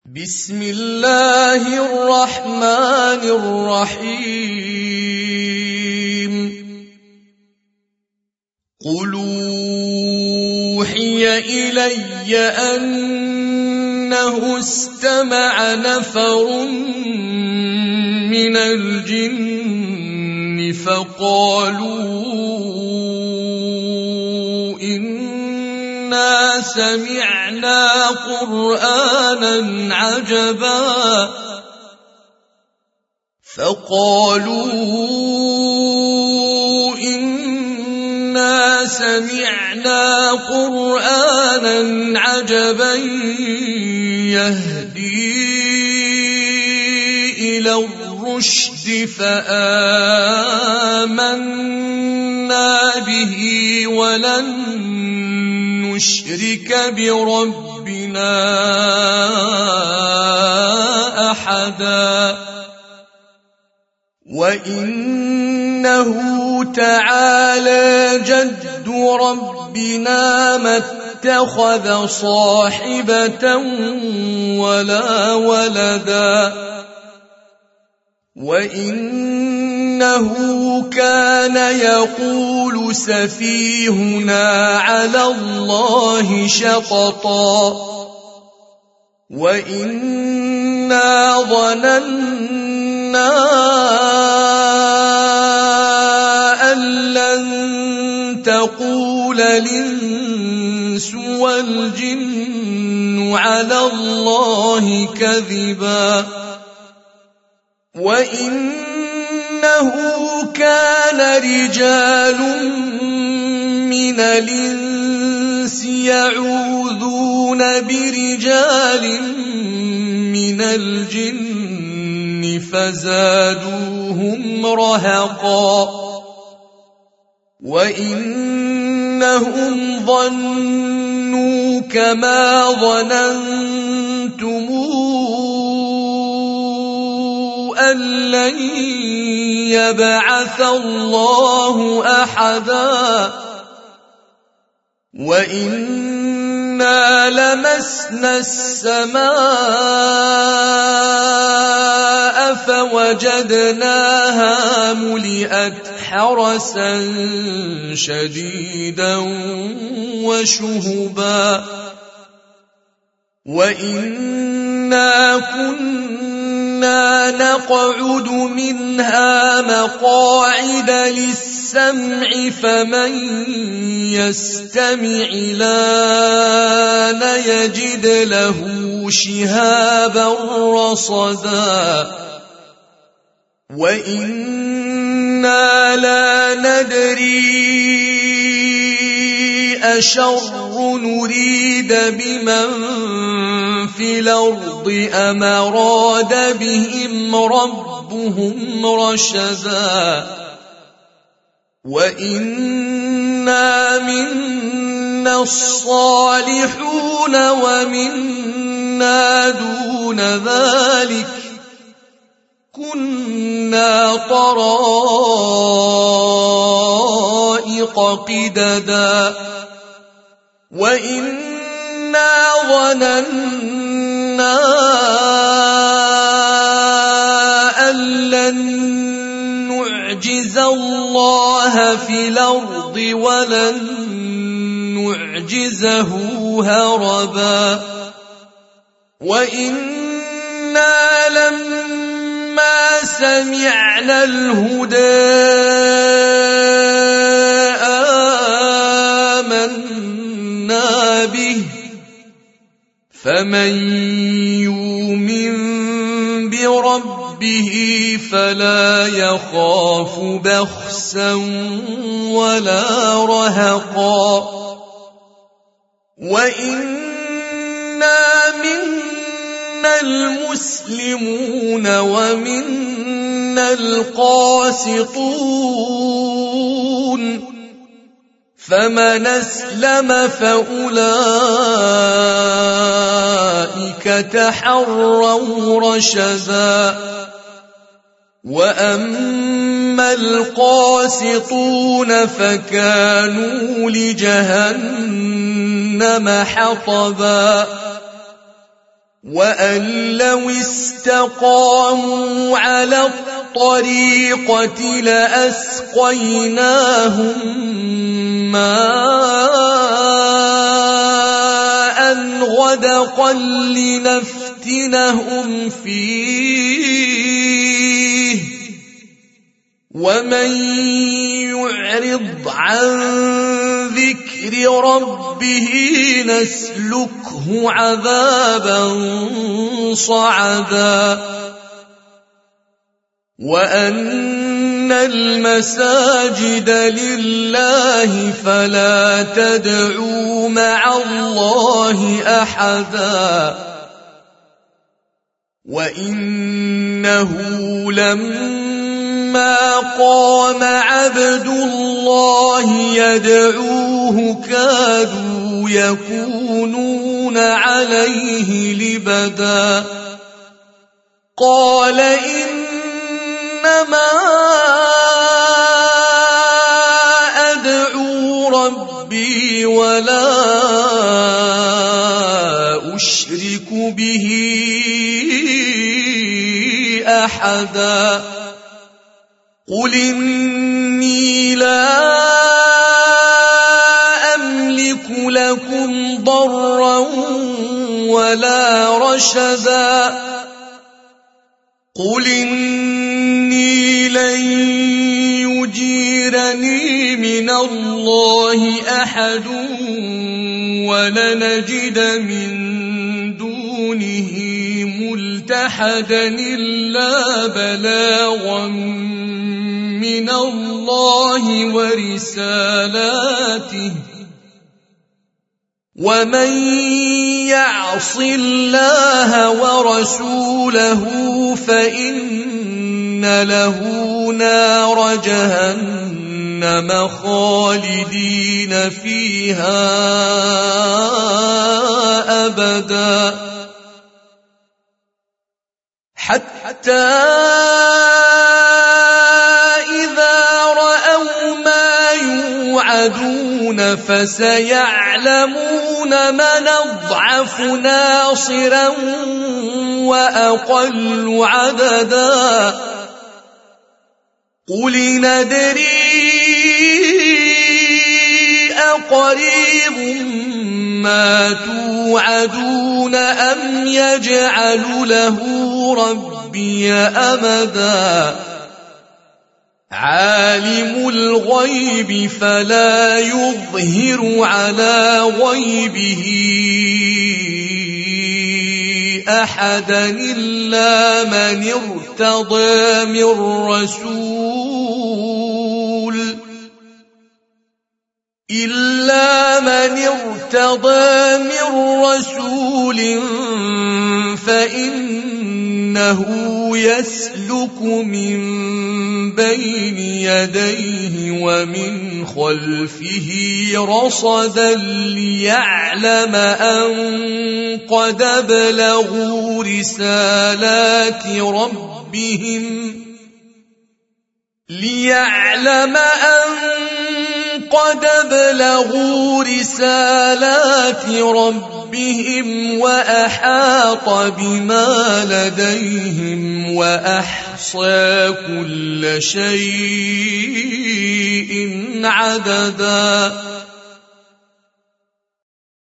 بسم الله الرحمن الرحيم قل أوحي إلي أنه استمع نفر من الجن فقالوا إنا سمعنا قرآنا عجبا يهدي إلى الرشد فآمنا به ولن نشرك بربنا أحدا وإنه تعالى جد ربنا ما اتخذ صاحبة ولا ولدا وإنه كان يقول سفيهنا على الله شططا وإنا ظننا أن لن تقول الإنس والجن على الله كذبا وإنه كان رجال من الإنس يعوذون برجال من الجن فزادوهم رهقا وإنهم ظنوا كما ظننتم أن لن يبعث الله أحدا وإنا لمسنا السماء فوجدناها ملئت حرسا شديدا وشهبا وإنا كنا نقعد منها مقاعد للسمع فمن يستمع الآن يجد له شهابا رصدا وإنا لا ندري أشر نريد بمن في الأرض أم أراد بهم ربهم رشدا وإنا منا الصالحون ومنا دون ذلك كنا طرائق قددا وإنا ظننا أن لن نعجز الله في الأرض ولن نعجزه هربا وإنا لما سمعنا الهدى آمنا به فمن يؤمن بربه فلا يخاف بخسا ولا رهقا وإنا منا المسلمون ومنا القاسطون فمن أسلم فأولئك تحروا رشدا وأما القاسطون فكانوا لجهنم حطبا وأن لو استقاموا على الطريقة لأسقيناهم ماء غدقا لنفتنهم فيه ومن يعرض عن ذكر ربه نسلكه عذابا صعدا وأن المساجد لله فلا تدعوا مع الله أحدا وإنه لما قام عبد الله يدعوه كادوا يكونون عليه لبدا قال إنما أدعو ربي ولا أشرك به أحدا قل إني لا أملك لكم ضرا ولا رشدا قل إني لن يجيرني من الله أحد ولنجد من دونه ملتحدا إلا بلاغا من الله ورسالاته ومن يعص الله ورسوله فإن له نار جهنم خالدين فيها أبدا حتى إذا رأوا ما يوعدون فسيعلمون من أضعف ناصرا وأقل عددا قل ندري أقريب ما توعدون أم يجعل له ربي أمدا عالم الغيب فلا يظهر على غيبه أحدا إلا من ارتضى من رسول فإنه يسلك من بين يديه ومن خلفه رصدا ليعلم أن قد بلغوا رسالات ربهم وأحاط بما لديهم وأحصى كل شيء عددا